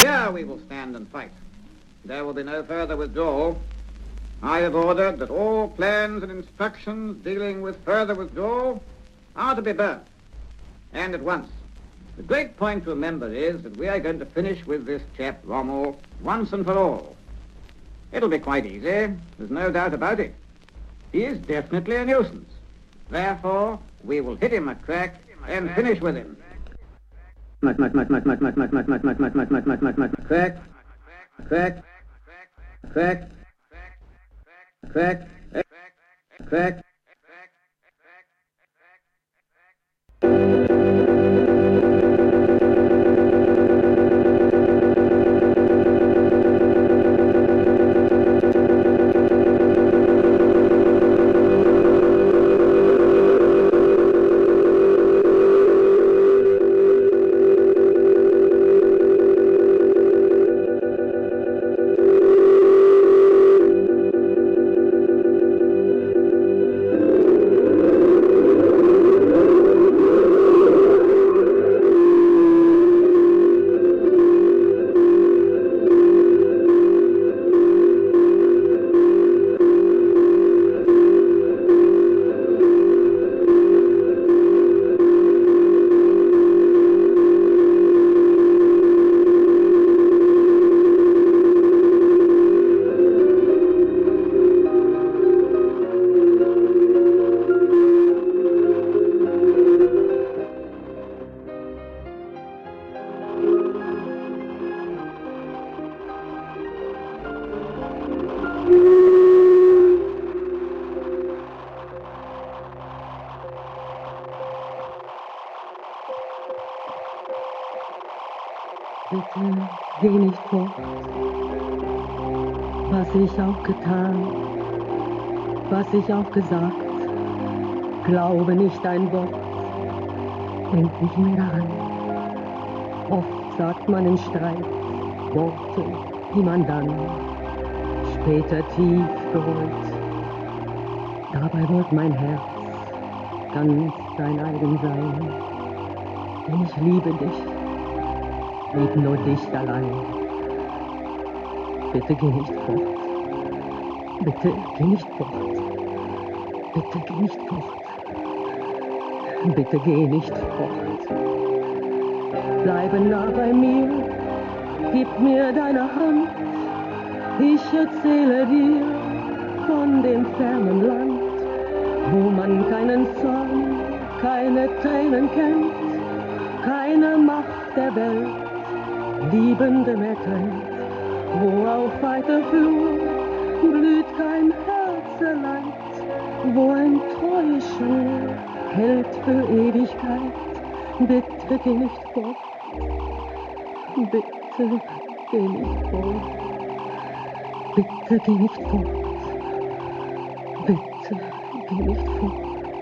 Here we will stand and fight. There will be no further withdrawal. I have ordered that all plans and instructions dealing with further withdrawal are to be burnt, and at once. The great point to remember is that we are going to finish with this chap, Rommel, once and for all. It'll be quite easy, there's no doubt about it. He is definitely a nuisance. Therefore, we will hit him a crack and finish with him. Crack, crack, crack, crack, crack. Bitte geh nicht fort, was ich auch getan, was ich auch gesagt, glaube nicht ein Wort, denk nicht mehr daran. Oft sagt man im Streit Worte, die man dann später tief bereut. Dabei wollte mein Herz ganz dein eigen sein, denn ich liebe dich. Lieb nur dich allein. Bitte geh nicht fort. Bitte geh nicht fort. Bitte geh nicht fort. Bitte geh nicht fort. Bleibe nah bei mir. Gib mir deine Hand. Ich erzähle dir von dem fernen Land, wo man keinen Zorn, keine Tränen kennt, keine Macht der Welt Liebende mehr trennt, wo auf weiter Flur blüht kein Herzeleid, wo ein treues Schwur hält für Ewigkeit. Bitte geh nicht fort, bitte geh nicht fort, bitte geh nicht fort, bitte geh nicht fort.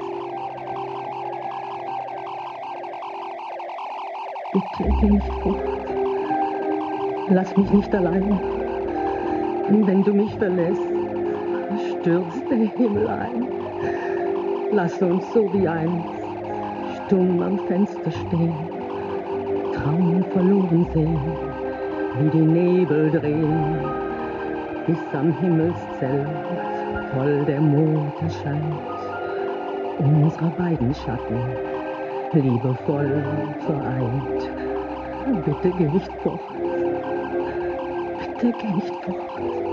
Bitte geh nicht fort. Lass mich nicht allein. Wenn du mich verlässt, stürzt der Himmel ein. Lass uns so wie einst stumm am Fenster stehen, Traum verloren sehen, wie die Nebel drehen, bis am Himmelszelt voll der Mond erscheint. Unsere beiden Schatten liebevoll vereint. Bitte geh nicht fort. Bitte geh nicht fort.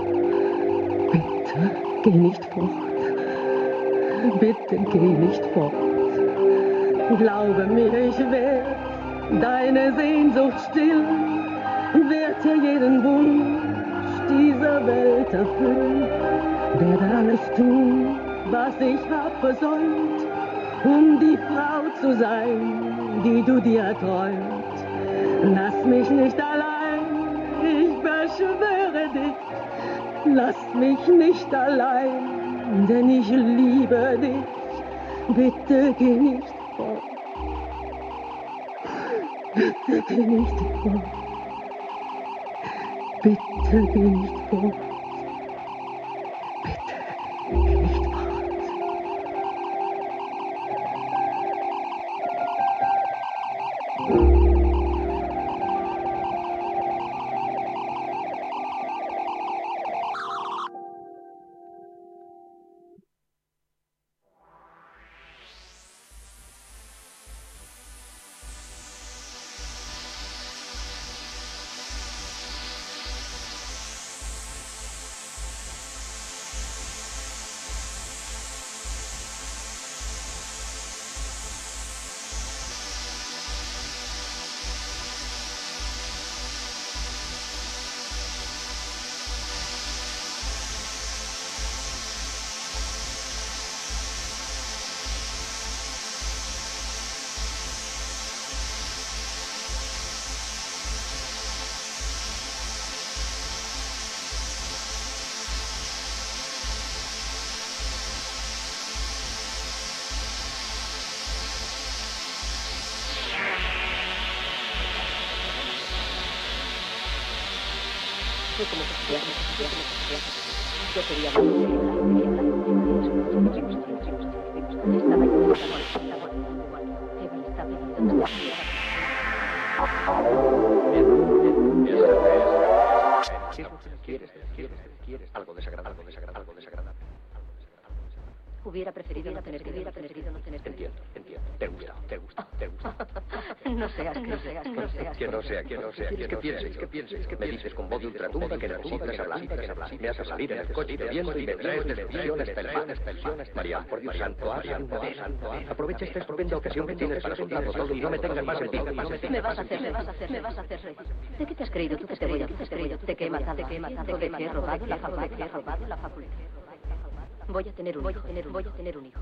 Bitte geh nicht fort. Bitte geh nicht fort. Glaube mir, ich werd deine Sehnsucht stillen, werd dir jeden Wunsch dieser Welt erfüllen, werde alles tun, was ich hab versäumt, um die Frau zu sein, die du dir erträumt. Lass mich nicht allein, ich beschwöre dich. Lass mich nicht allein, denn ich liebe dich. Bitte geh nicht fort. Bitte geh nicht fort. Bitte geh nicht fort. Bitte geh nicht fort. Fue como que yo quería ¿Quieres algo desagradable? Hubiera preferido no tener. Entiendo. Te gusta. No seas. Que no sea. Que pienses. Me dices con voz de ultratumba que necesitas hablar. Me haces salir en el coche bebiendo y me traes desviaciones pensiones. María, por Dios santo, aprovecha esta estupenda ocasión que tienes para soltarlo todo y no me tengas más en ti. Me vas a hacer reír. ¿De qué te has creído tú que te voy a hacer? ¿De qué he matado? ¿De qué he robado la facultad? Voy a tener un hijo.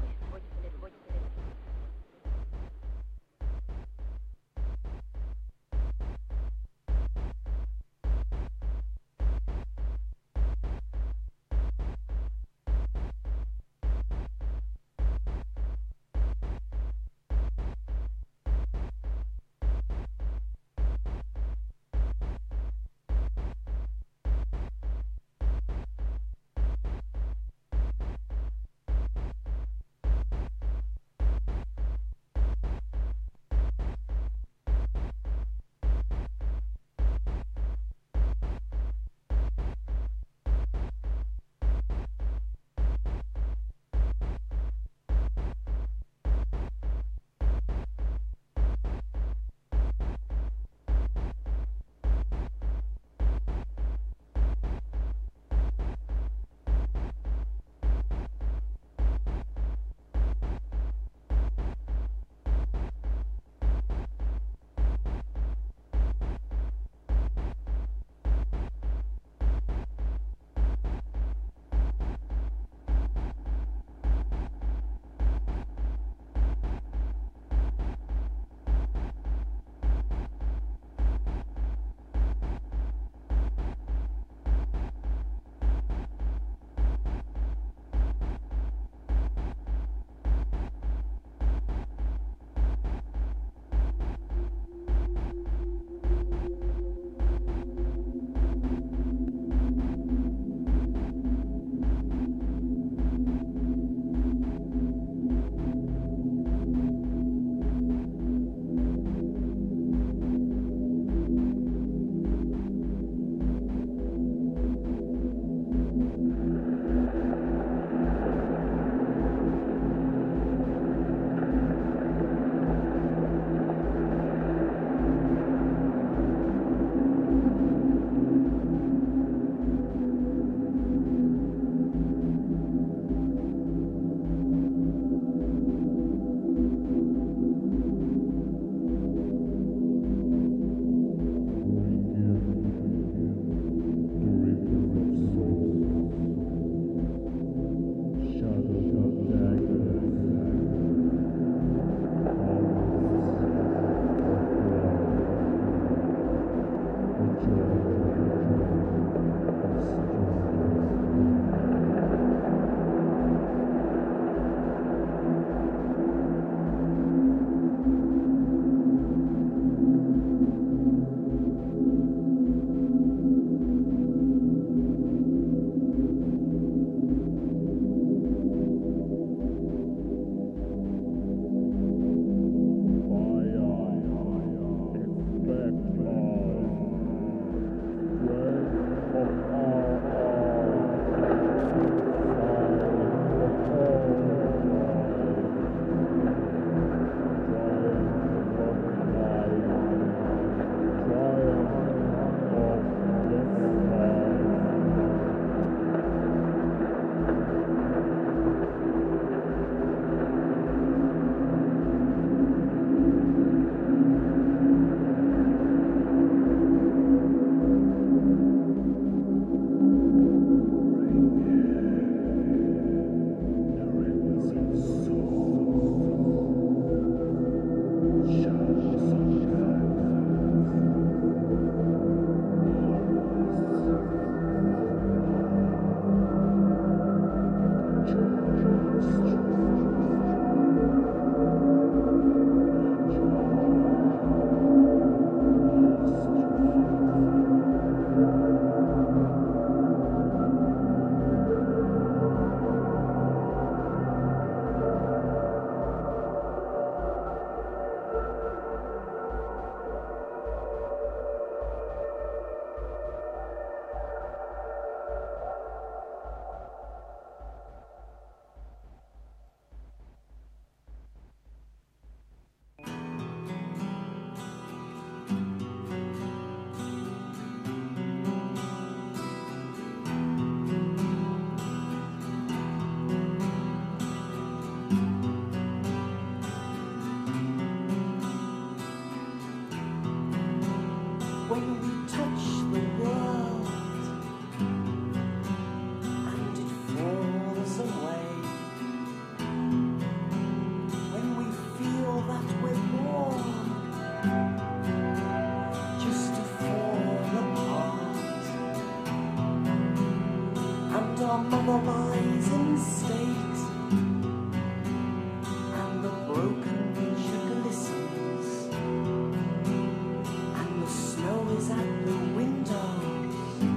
our mother lies in state, and the broken windshield glistens, and the snow is at the windows,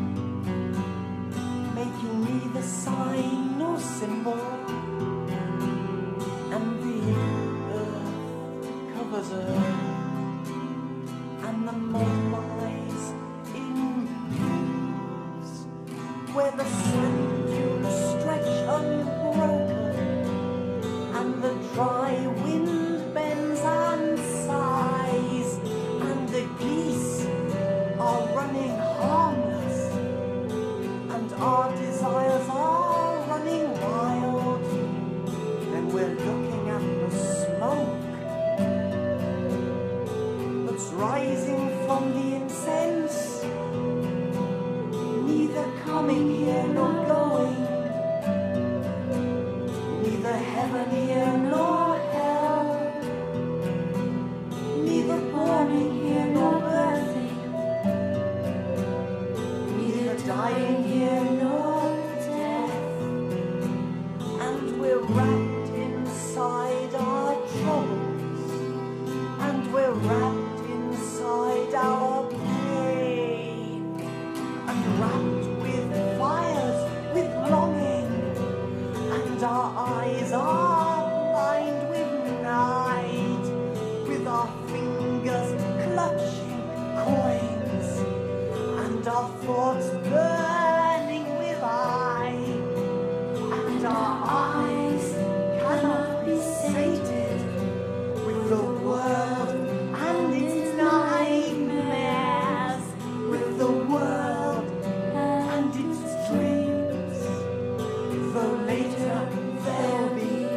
making neither sign nor symbol, and the earth covers earth, and the mud lies in pools, where the sand dunes stretch unbroken, and the dry wind bends and sighs, and the geese are running harmless, and our desires are running wild. Then we're looking at the smoke that's rising from the incense, neither coming here nor going, neither heaven here nor hell, neither borning here nor birthing, neither dying here nor death, and we're wrapped inside our troubles, and we're wrapped inside our pain, and wrapped with fires, with longing, and our eyes are blind with night, with our fingers clutching coins, and our thoughts burning with eye, and our eyes cannot be sated with the world and its nightmares, with the world and its dreams, though later they'll be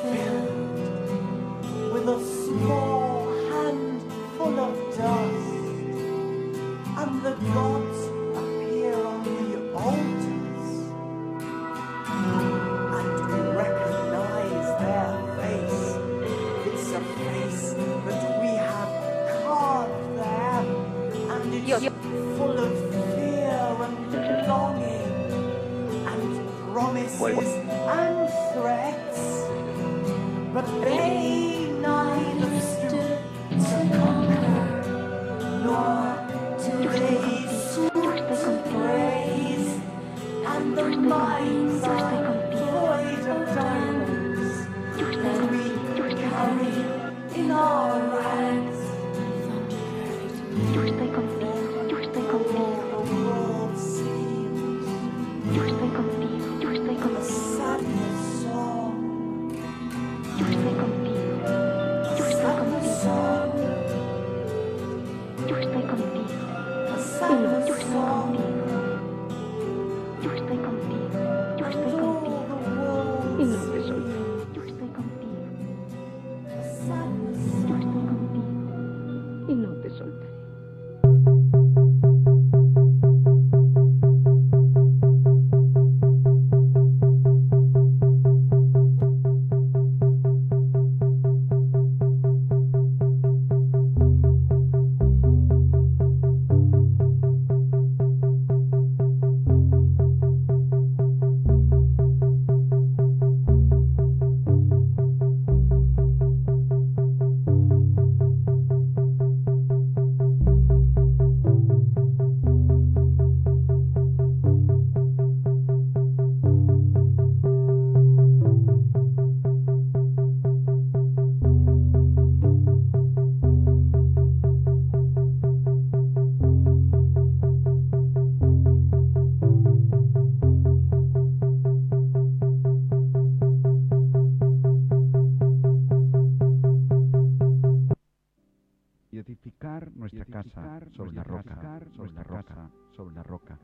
filled with a small handful of dust, and the gods appear on the altars, and we recognize their face. It's a face that we have carved there, and it's full of fear and longing, and promises and threats, but they neither stood to conquer, nor do they stoop to praise, and the minds are void of diamonds that we carry in our rags. Yo estoy contigo, yo estoy contigo, The world seems yo estoy contigo, yo estoy a contigo, sadness song, yo estoy contigo, yo estoy sadness contigo, song, yo estoy contigo, a yo sadness estoy song, contigo, yo estoy contigo, yo and estoy all contigo, the world y no te seems soltaré, yo estoy contigo, a sadness yo song. estoy contigo, y no te soltaré. Y edificar nuestra casa sobre la roca, sobre la roca, sobre la roca.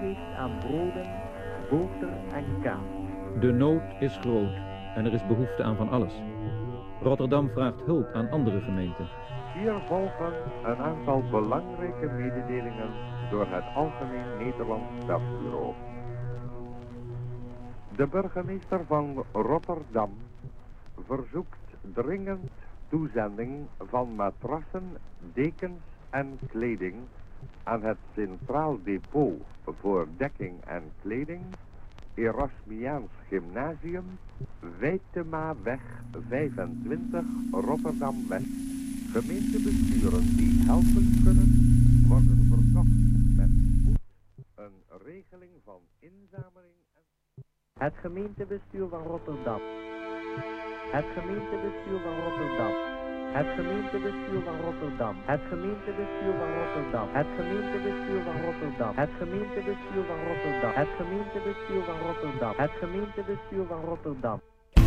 heeft aan broden, boter en kaas. De nood is groot en er is behoefte aan van alles. Rotterdam vraagt hulp aan andere gemeenten. Hier volgen een aantal belangrijke mededelingen door het Algemeen Nederlands Persbureau. De burgemeester van Rotterdam verzoekt dringend toezending van matrassen, dekens en kleding aan het Centraal Depot voor dekking en kleding, Erasmiaans Gymnasium, Wijtemaweg 25, Rotterdam-West. Gemeentebesturen die helpen kunnen, worden verzocht met spoed een regeling van inzameling. Het gemeentebestuur van Rotterdam. Het gemeentebestuur van Rotterdam. Het gemeentebestuur van Rotterdam. Het gemeentebestuur van Rotterdam. Het gemeentebestuur van Rotterdam. Het gemeentebestuur van Rotterdam. Het gemeentebestuur van Rotterdam. Het gemeentebestuur van Rotterdam.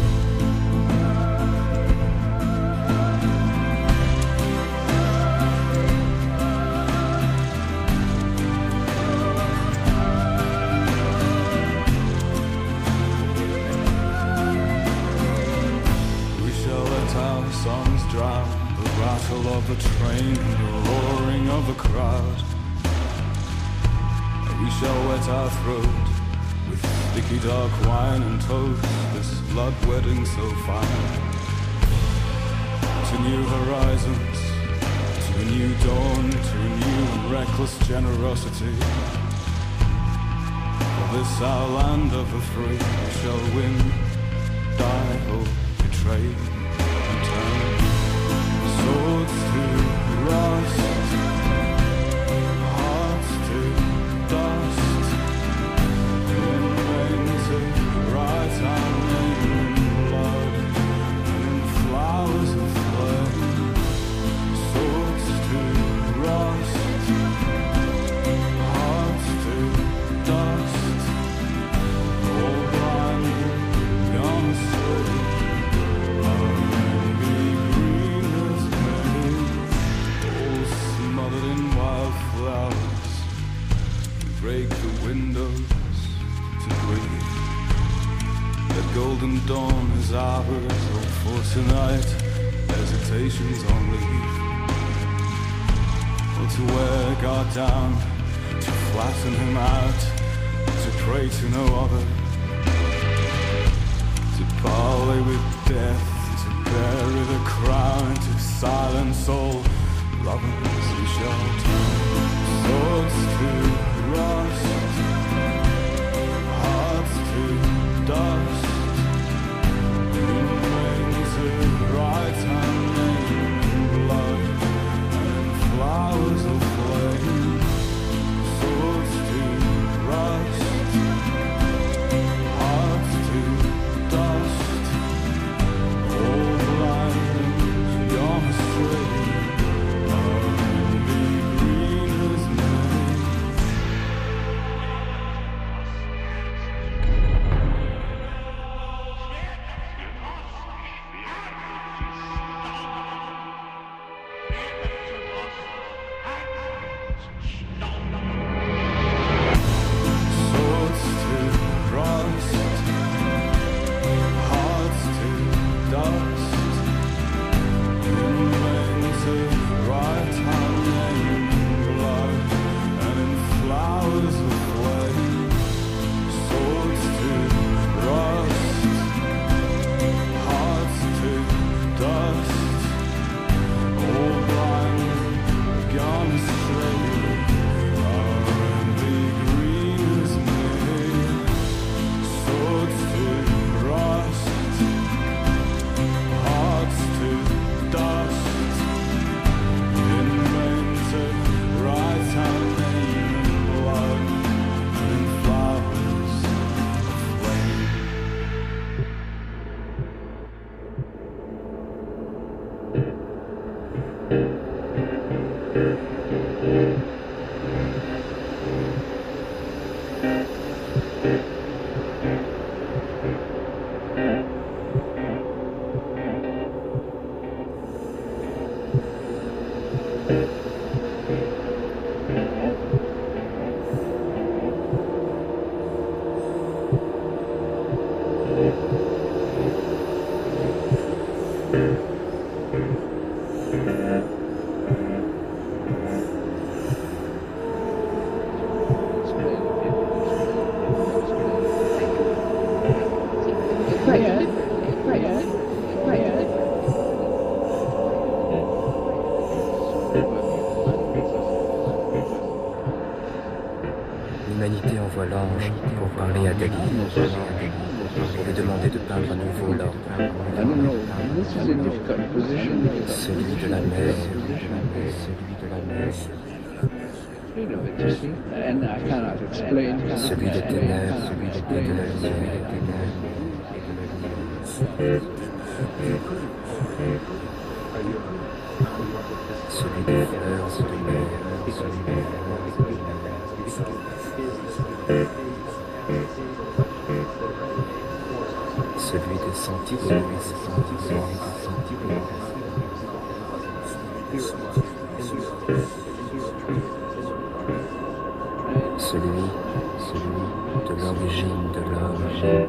Songs drown, the rattle of the train, the roaring of the crowd. We shall wet our throat with sticky dark wine and toast this blood wedding so fine. To new horizons, to a new dawn, to a new and reckless generosity. For this our land of the free, we shall win, die or betray. Swords to rust, hearts to dust, in vain to write our name in blood, and in flowers of flame. Swords to rust, hearts to dust, all blind, gone astray. Break the windows to breathe. The golden dawn is ours, oh, for tonight hesitations on leave. Or to wear God down, to flatten him out, to pray to no other, to parley with death, to bury the crown, to silence all lovers we shall turn. Swords to rust, hearts to dust, in vain to write our name in blood and flowers of flame. Swords to rust, hearts to dust, all blind and gone astray. L'humanité envoie l'ange pour parler à Dali, pour lui demander de peindre à nouveau l'ordre. Celui de la mer, celui de la mer. Celui des ténèbres, celui de la lumière. Celui des fleurs et de mer. Celui des sentiments, celui de l'origine de l'origine.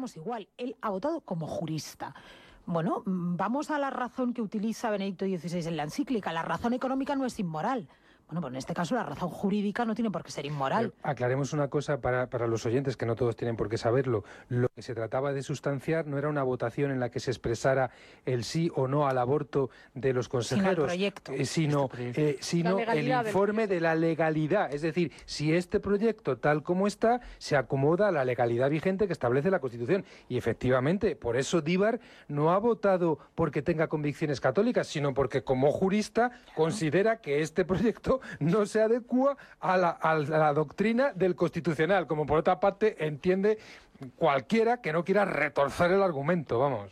votaríamos igual. Él ha votado como jurista. Bueno, vamos a la razón que utiliza Benedicto XVI en la encíclica. La razón económica no es inmoral. Bueno, pues en este caso la razón jurídica no tiene por qué ser inmoral. Aclaremos una cosa para los oyentes, que no todos tienen por qué saberlo. Lo que se trataba de sustanciar no era una votación en la que se expresara el sí o no al aborto de los consejeros, sino el informe de la legalidad. Es decir, si este proyecto, tal como está, se acomoda a la legalidad vigente que establece la Constitución. Y efectivamente, por eso Díbar no ha votado porque tenga convicciones católicas, sino porque como jurista considera que este proyecto no se adecua a la doctrina del Constitucional, como por otra parte entiende cualquiera que no quiera retorcer el argumento, vamos.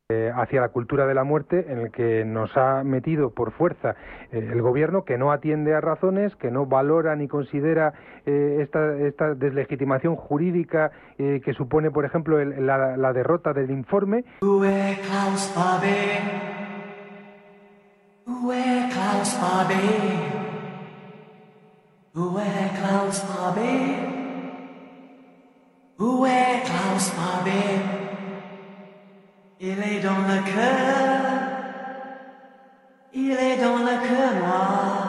hacia la cultura de la muerte, en el que nos ha metido por fuerza el gobierno, que no atiende a razones, que no valora ni considera esta deslegitimación jurídica que supone, por ejemplo, la derrota del informe. Il est dans le cœur, il est dans le cœur noir.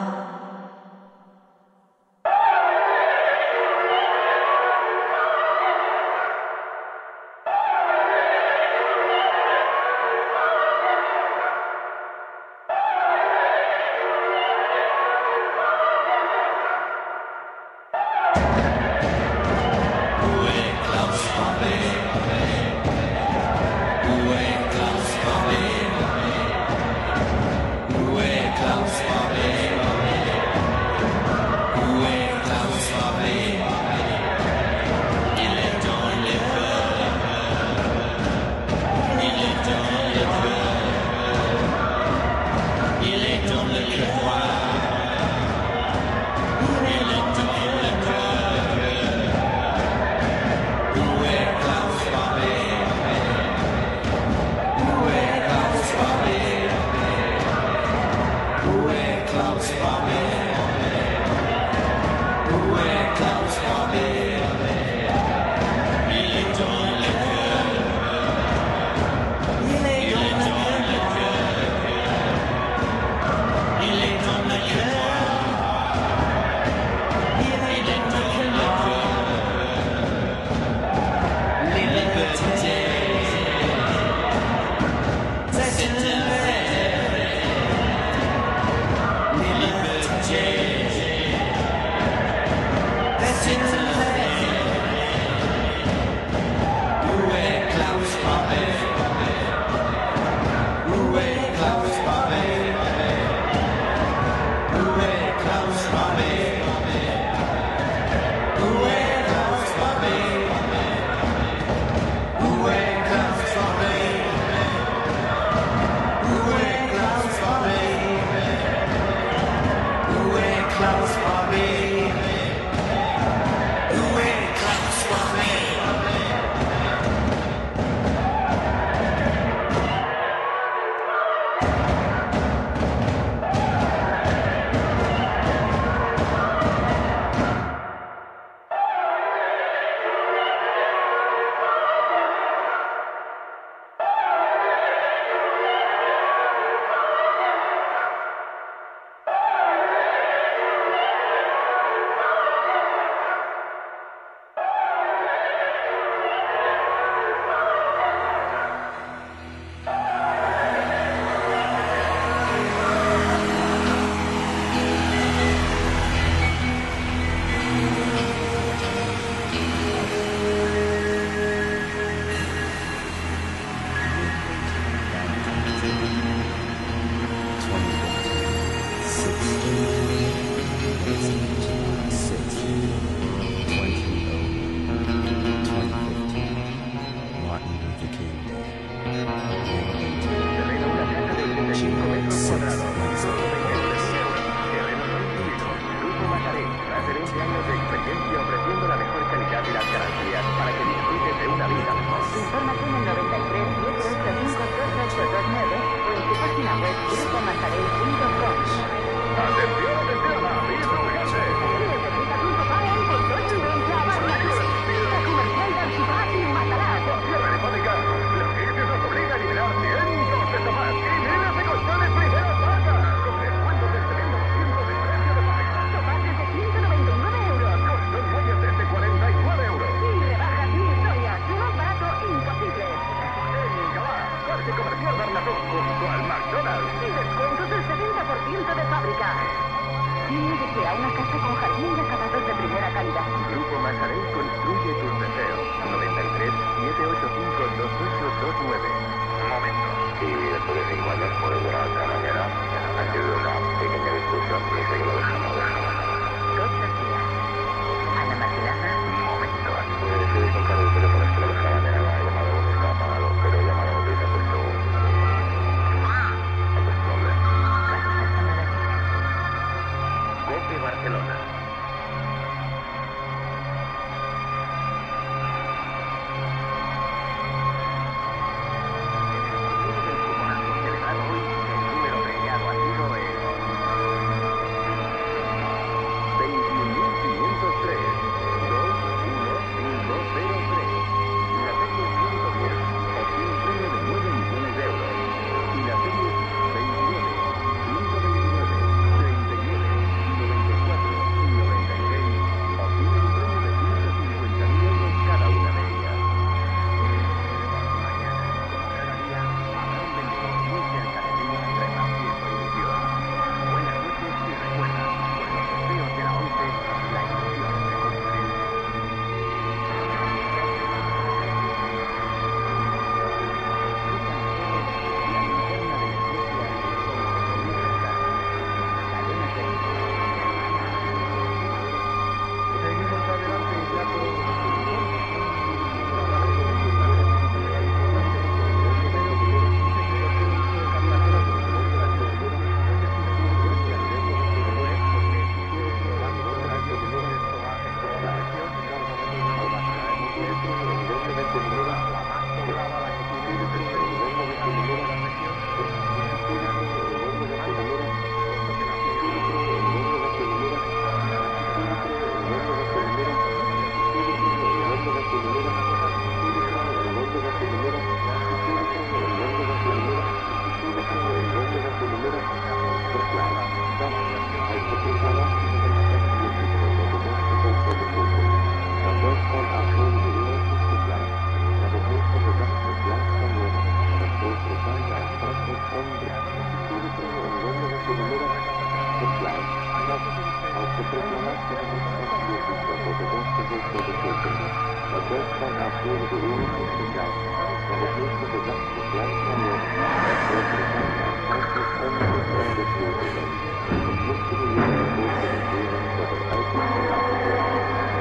voor de toekomst. Het werk van uitvoerige oorlog is begeleid. Maar het meeste bedacht besluit van worden. Het represent aanvankelijk onbestemde toekomst. Het moesten we hier de regering tot het uiterste laten.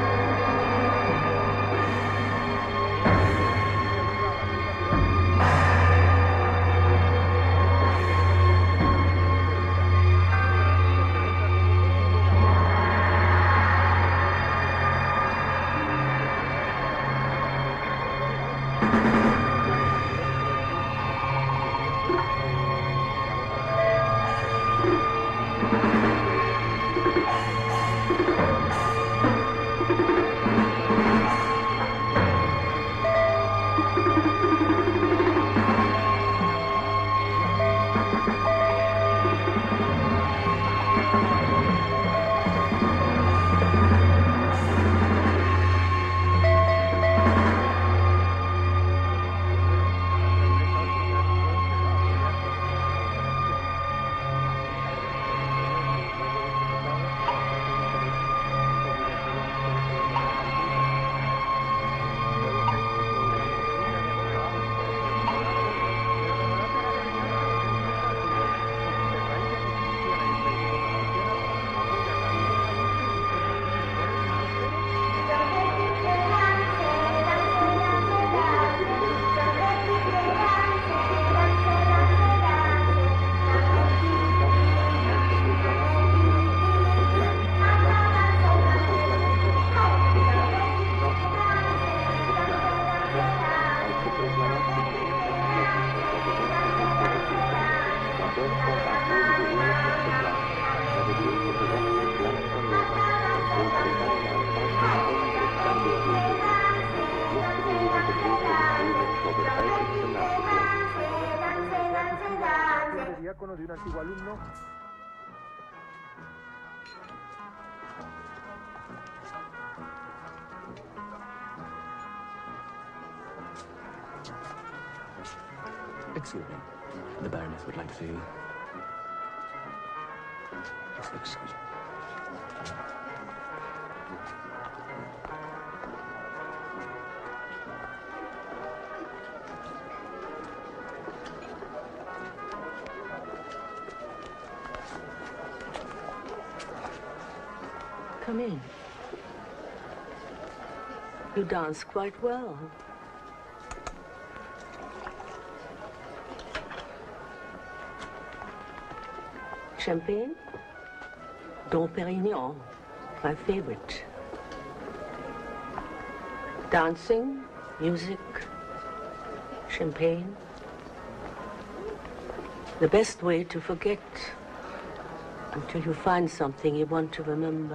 De un antiguo alumno. Excuse me. The Baroness would like to see you. Excuse me. Come in. You dance quite well. Champagne? Dom Pérignon, my favorite. Dancing, music, champagne. The best way to forget until you find something you want to remember.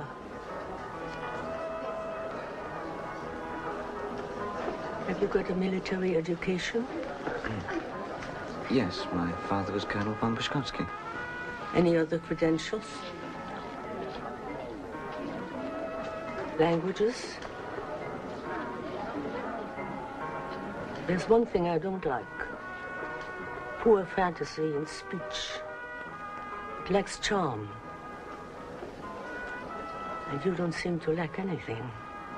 Have you got a military education? Yes, my father was Colonel von Bushkovsky. Any other credentials? Languages? There's one thing I don't like. Poor fantasy in speech. It lacks charm. And you don't seem to lack anything.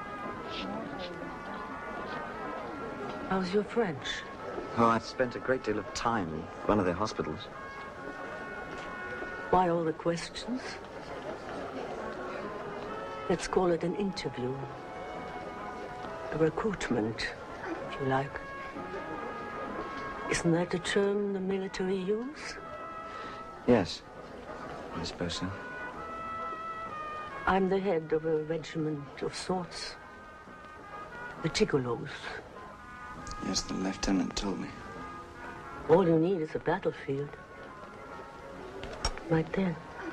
How's your French? Oh, I've spent a great deal of time in one of their hospitals. Why all the questions? Let's call it an interview. A recruitment, if you like. Isn't that a term the military use? Yes, I suppose so. I'm the head of a regiment of sorts. The Gigolos. Yes, the lieutenant told me. All you need is a battlefield. Right there.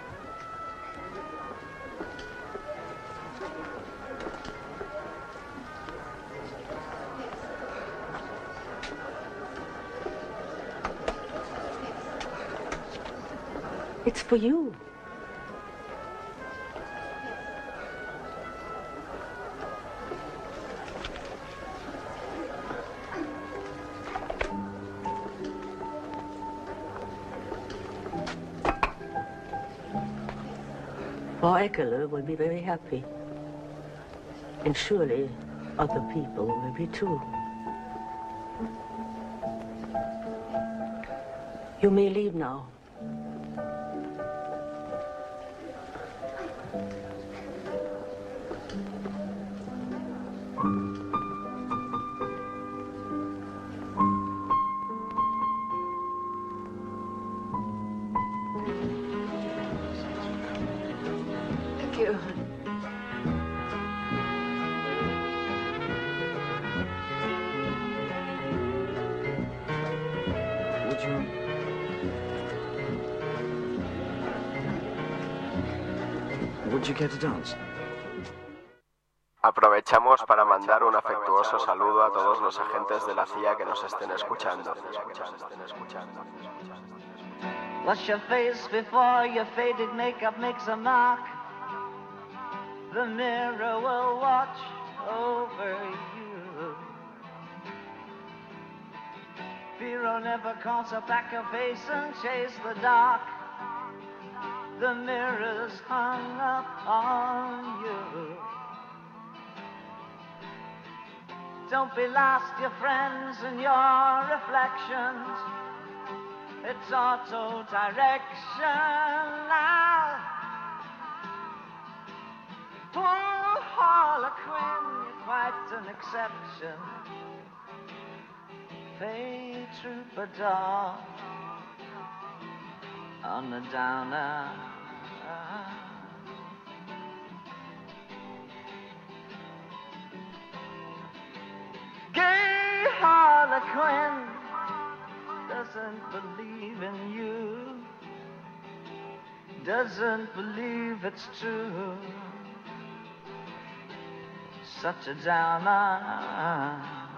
It's for you. Frau Eckerle will be very happy. And surely other people will be too. You may leave now. Thank you. Would you care to dance? Aprovechamos para mandar un afectuoso saludo a todos los agentes de la CIA que nos estén escuchando. Wash your face before your faded makeup makes a mark. The mirror will watch over you. Fear will never cause a back of face and chase the dark. The mirror's hung up on you. Don't be lost, your friends, and your reflections. It's auto-direction now. Poor Harlequin, you're quite an exception. Fade troubadour on the downer. Gay Harlequin doesn't believe in you, doesn't believe it's true. Such a downer.